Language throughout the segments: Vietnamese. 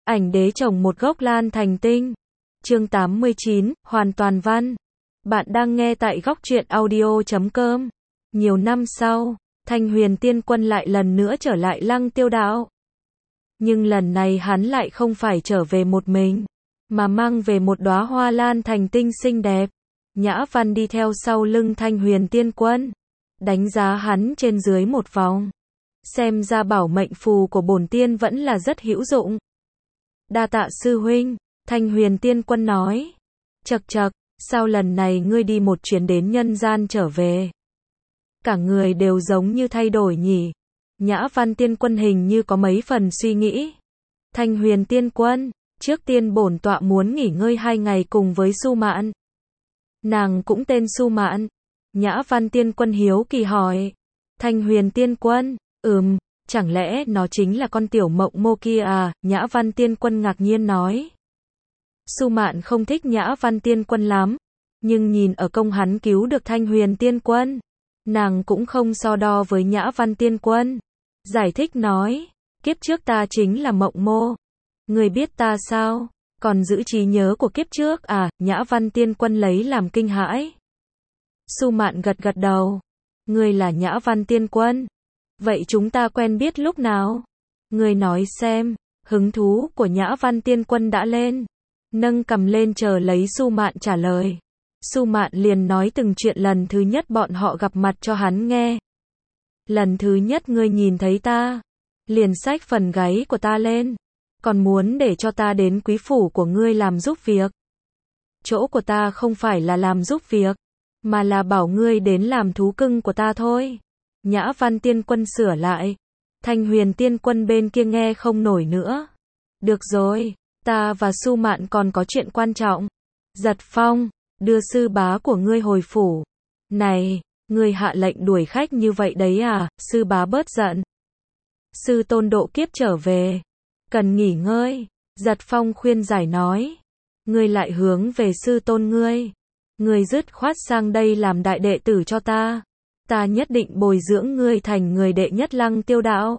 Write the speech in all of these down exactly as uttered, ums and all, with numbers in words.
Ảnh đế trồng một gốc lan thành tinh. Chương tám mươi chín, hoàn toàn văn. Bạn đang nghe tại góc truyện audio chấm com. Nhiều năm sau, Thanh Huyền Tiên Quân lại lần nữa trở lại Lăng Tiêu Đạo. Nhưng lần này hắn lại không phải trở về một mình, mà mang về một đóa hoa lan thành tinh xinh đẹp. Nhã Văn đi theo sau lưng Thanh Huyền Tiên Quân, đánh giá hắn trên dưới một vòng. Xem ra bảo mệnh phù của bổn tiên vẫn là rất hữu dụng. Đa tạ sư huynh, Thanh Huyền Tiên Quân nói. Chậc chậc, sao lần này ngươi đi một chuyến đến nhân gian trở về? Cả người đều giống như thay đổi nhỉ? Nhã Văn Tiên Quân hình như có mấy phần suy nghĩ. Thanh Huyền Tiên Quân, trước tiên bổn tọa muốn nghỉ ngơi hai ngày cùng với Su Mạn. Nàng cũng tên Su Mạn. Nhã Văn Tiên Quân hiếu kỳ hỏi. Thanh Huyền Tiên Quân, ừm, chẳng lẽ nó chính là con tiểu mộng mô kia à? Nhã Văn Tiên Quân ngạc nhiên nói. Su Mạn không thích Nhã Văn Tiên Quân lắm, nhưng nhìn ở công hắn cứu được Thanh Huyền Tiên Quân, nàng cũng không so đo với Nhã Văn Tiên Quân. Giải thích nói, kiếp trước ta chính là mộng mô. Người biết ta sao? Còn giữ trí nhớ của kiếp trước à? Nhã Văn Tiên Quân lấy làm kinh hãi. Su Mạn gật gật đầu. Ngươi là Nhã Văn Tiên Quân. Vậy chúng ta quen biết lúc nào? Ngươi nói xem. Hứng thú của Nhã Văn Tiên Quân đã lên, nâng cầm lên chờ lấy Su Mạn trả lời. Su Mạn liền nói từng chuyện lần thứ nhất bọn họ gặp mặt cho hắn nghe. Lần thứ nhất ngươi nhìn thấy ta, liền xách phần gáy của ta lên, còn muốn để cho ta đến quý phủ của ngươi làm giúp việc. Chỗ của ta không phải là làm giúp việc, mà là bảo ngươi đến làm thú cưng của ta thôi. Nhã Văn Tiên Quân sửa lại. Thanh Huyền Tiên Quân bên kia nghe không nổi nữa. Được rồi, ta và Su Mạn còn có chuyện quan trọng. Giật Phong, đưa sư bá của ngươi hồi phủ. Này, ngươi hạ lệnh đuổi khách như vậy đấy à? Sư bá bớt giận. Sư tôn độ kiếp trở về, cần nghỉ ngơi. Giật Phong khuyên giải nói. Ngươi lại hướng về sư tôn ngươi. Ngươi dứt khoát sang đây làm đại đệ tử cho ta. Ta nhất định bồi dưỡng ngươi thành người đệ nhất Lăng Tiêu Đạo.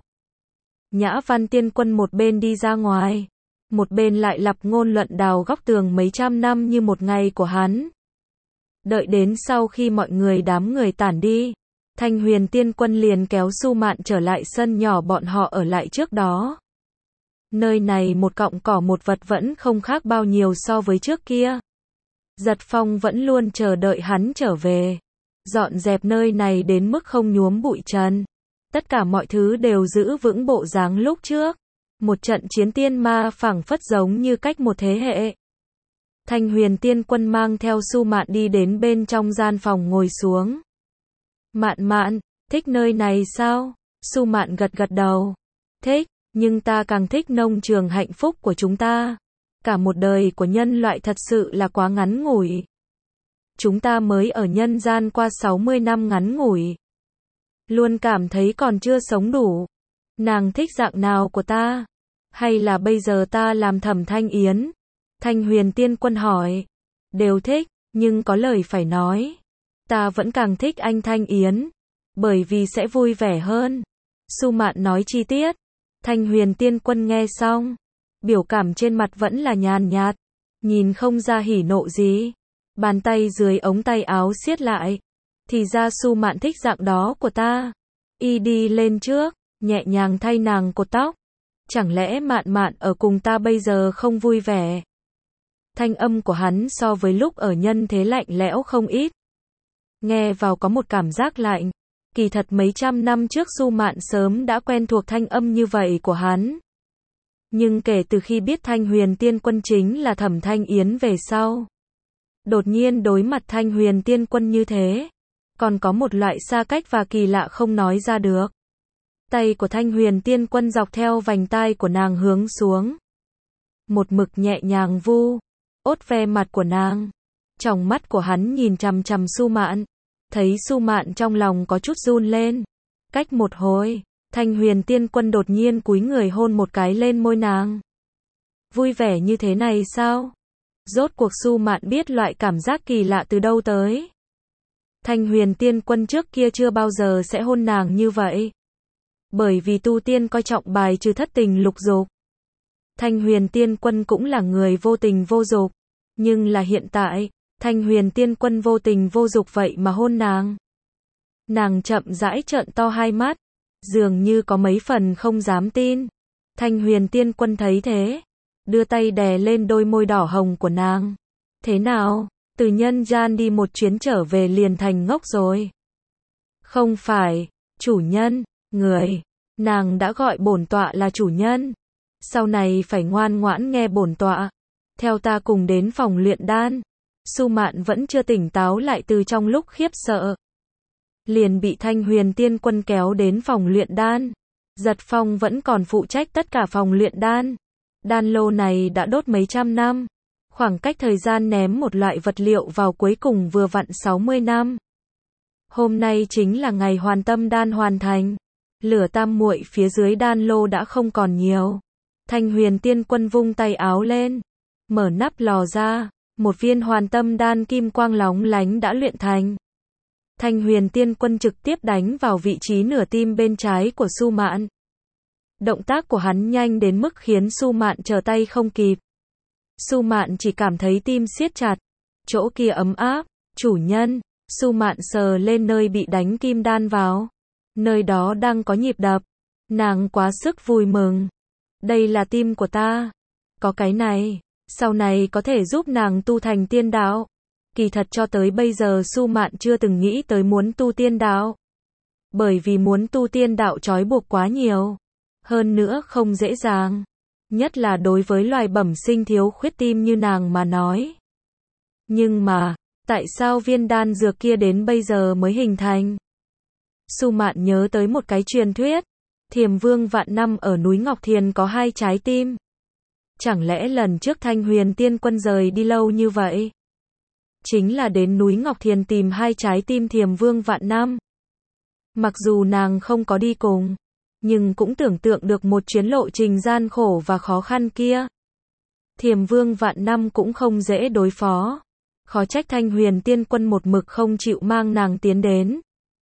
Nhã Văn Tiên Quân một bên đi ra ngoài, một bên lại lập ngôn luận đào góc tường mấy trăm năm như một ngày của hắn. Đợi đến sau khi mọi người đám người tản đi, Thanh Huyền Tiên Quân liền kéo Su Mạn trở lại sân nhỏ bọn họ ở lại trước đó. Nơi này một cọng cỏ một vật vẫn không khác bao nhiêu so với trước kia. Giật Phong vẫn luôn chờ đợi hắn trở về, dọn dẹp nơi này đến mức không nhuốm bụi trần. Tất cả mọi thứ đều giữ vững bộ dáng lúc trước. Một trận chiến tiên ma phảng phất giống như cách một thế hệ. Thanh Huyền Tiên Quân mang theo Su Mạn đi đến bên trong gian phòng ngồi xuống. Mạn Mạn, thích nơi này sao? Su Mạn gật gật đầu. Thích, nhưng ta càng thích nông trường hạnh phúc của chúng ta. Cả một đời của nhân loại thật sự là quá ngắn ngủi. Chúng ta mới ở nhân gian qua sáu mươi năm ngắn ngủi. Luôn cảm thấy còn chưa sống đủ. Nàng thích dạng nào của ta? Hay là bây giờ ta làm Thẩm Thanh Yến? Thanh Huyền Tiên Quân hỏi. Đều thích, nhưng có lời phải nói. Ta vẫn càng thích anh Thanh Yến, bởi vì sẽ vui vẻ hơn. Su Mạn nói chi tiết. Thanh Huyền Tiên Quân nghe xong, biểu cảm trên mặt vẫn là nhàn nhạt, nhìn không ra hỉ nộ gì. Bàn tay dưới ống tay áo siết lại. Thì ra Su Mạn thích dạng đó của ta. Y đi lên trước, nhẹ nhàng thay nàng cột tóc. Chẳng lẽ Mạn Mạn ở cùng ta bây giờ không vui vẻ? Thanh âm của hắn so với lúc ở nhân thế lạnh lẽo không ít. Nghe vào có một cảm giác lạnh. Kỳ thật mấy trăm năm trước Su Mạn sớm đã quen thuộc thanh âm như vậy của hắn. Nhưng kể từ khi biết Thanh Huyền Tiên Quân chính là Thẩm Thanh Yến về sau, đột nhiên đối mặt Thanh Huyền Tiên Quân như thế, còn có một loại xa cách và kỳ lạ không nói ra được. Tay của Thanh Huyền Tiên Quân dọc theo vành tai của nàng hướng xuống, một mực nhẹ nhàng vu, ốt ve mặt của nàng. Tròng mắt của hắn nhìn chằm chằm Su Mạn, thấy Su Mạn trong lòng có chút run lên. Cách một hồi, Thanh Huyền Tiên Quân đột nhiên cúi người hôn một cái lên môi nàng. Vui vẻ như thế này sao? Rốt cuộc Su Mạn biết loại cảm giác kỳ lạ từ đâu tới. Thanh Huyền Tiên Quân trước kia chưa bao giờ sẽ hôn nàng như vậy. Bởi vì tu tiên coi trọng bài trừ thất tình lục dục. Thanh Huyền Tiên Quân cũng là người vô tình vô dục. Nhưng là hiện tại, Thanh Huyền Tiên Quân vô tình vô dục vậy mà hôn nàng. Nàng chậm rãi trợn to hai mắt, dường như có mấy phần không dám tin. Thanh Huyền Tiên Quân thấy thế, đưa tay đè lên đôi môi đỏ hồng của nàng. Thế nào, từ nhân gian đi một chuyến trở về liền thành ngốc rồi? Không phải, chủ nhân, người, nàng đã gọi bổn tọa là chủ nhân. Sau này phải ngoan ngoãn nghe bổn tọa. Theo ta cùng đến phòng luyện đan. Su Mạn vẫn chưa tỉnh táo lại từ trong lúc khiếp sợ. Liền bị Thanh Huyền Tiên Quân kéo đến phòng luyện đan. Giật Phong vẫn còn phụ trách tất cả phòng luyện đan. Đan lô này đã đốt mấy trăm năm. Khoảng cách thời gian ném một loại vật liệu vào cuối cùng vừa vặn sáu mươi năm. Hôm nay chính là ngày hoàn tâm đan hoàn thành. Lửa tam muội phía dưới đan lô đã không còn nhiều. Thanh Huyền Tiên Quân vung tay áo lên, mở nắp lò ra, một viên hoàn tâm đan kim quang lóng lánh đã luyện thành. Thanh Huyền Tiên Quân trực tiếp đánh vào vị trí nửa tim bên trái của Su Mạn. Động tác của hắn nhanh đến mức khiến Su Mạn trở tay không kịp. Su Mạn chỉ cảm thấy tim siết chặt, chỗ kia ấm áp, chủ nhân. Su Mạn sờ lên nơi bị đánh kim đan vào, nơi đó đang có nhịp đập, nàng quá sức vui mừng. Đây là tim của ta, có cái này, sau này có thể giúp nàng tu thành tiên đạo. Kỳ thật cho tới bây giờ Su Mạn chưa từng nghĩ tới muốn tu tiên đạo. Bởi vì muốn tu tiên đạo trói buộc quá nhiều, hơn nữa không dễ dàng, nhất là đối với loài bẩm sinh thiếu khuyết tim như nàng mà nói. Nhưng mà, tại sao viên đan dược kia đến bây giờ mới hình thành? Su Mạn nhớ tới một cái truyền thuyết, Thiềm Vương vạn năm ở núi Ngọc Thiền có hai trái tim. Chẳng lẽ lần trước Thanh Huyền Tiên Quân rời đi lâu như vậy, chính là đến núi Ngọc Thiền tìm hai trái tim Thiềm Vương vạn năm? Mặc dù nàng không có đi cùng, nhưng cũng tưởng tượng được một chuyến lộ trình gian khổ và khó khăn kia. Thiềm Vương vạn năm cũng không dễ đối phó. Khó trách Thanh Huyền Tiên Quân một mực không chịu mang nàng tiến đến.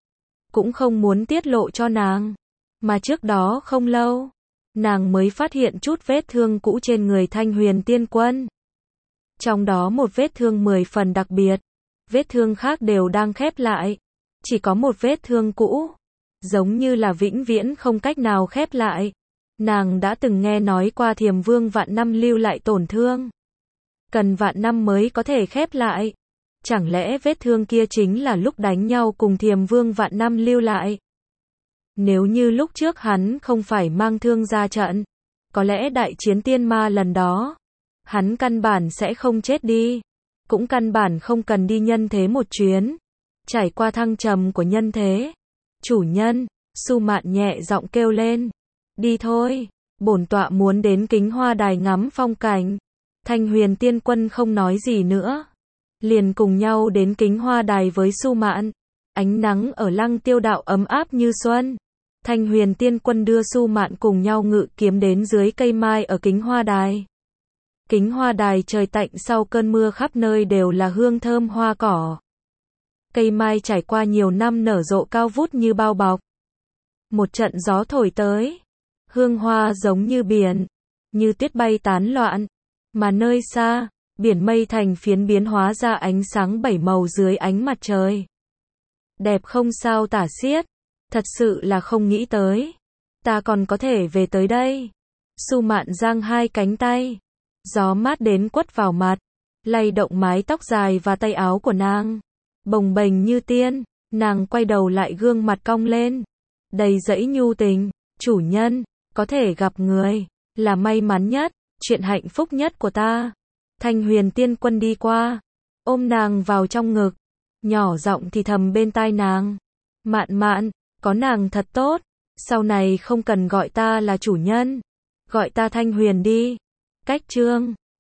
Cũng không muốn tiết lộ cho nàng. Mà trước đó không lâu, nàng mới phát hiện chút vết thương cũ trên người Thanh Huyền Tiên Quân. Trong đó một vết thương mười phần đặc biệt, vết thương khác đều đang khép lại. Chỉ có một vết thương cũ, giống như là vĩnh viễn không cách nào khép lại. Nàng đã từng nghe nói qua Thiềm Vương vạn năm lưu lại tổn thương, cần vạn năm mới có thể khép lại. Chẳng lẽ vết thương kia chính là lúc đánh nhau cùng Thiềm Vương vạn năm lưu lại? Nếu như lúc trước hắn không phải mang thương ra trận, có lẽ đại chiến tiên ma lần đó, hắn căn bản sẽ không chết đi, cũng căn bản không cần đi nhân thế một chuyến, trải qua thăng trầm của nhân thế. Chủ nhân, Su Mạn nhẹ giọng kêu lên, đi thôi, bổn tọa muốn đến Kính Hoa Đài ngắm phong cảnh. Thanh Huyền Tiên Quân không nói gì nữa, liền cùng nhau đến Kính Hoa Đài với Su Mạn. Ánh nắng ở Lăng Tiêu Đạo ấm áp như xuân. Thanh Huyền Tiên Quân đưa Su Mạn cùng nhau ngự kiếm đến dưới cây mai ở Kính Hoa Đài. Kính Hoa Đài trời tạnh sau cơn mưa, khắp nơi đều là hương thơm hoa cỏ. Cây mai trải qua nhiều năm nở rộ cao vút như bao bọc. Một trận gió thổi tới, hương hoa giống như biển, như tuyết bay tán loạn. Mà nơi xa, biển mây thành phiến biến hóa ra ánh sáng bảy màu dưới ánh mặt trời. Đẹp không sao tả xiết, thật sự là không nghĩ tới. Ta còn có thể về tới đây. Su Mạn giang hai cánh tay, gió mát đến quất vào mặt, lay động mái tóc dài và tay áo của nàng. Bồng bềnh như tiên, nàng quay đầu lại gương mặt cong lên, đầy dẫy nhu tình. Chủ nhân, có thể gặp người, là may mắn nhất, chuyện hạnh phúc nhất của ta. Thanh Huyền Tiên Quân đi qua, ôm nàng vào trong ngực, nhỏ giọng thì thầm bên tai nàng. Mạn Mạn, có nàng thật tốt, sau này không cần gọi ta là chủ nhân, gọi ta Thanh Huyền đi. Cách chương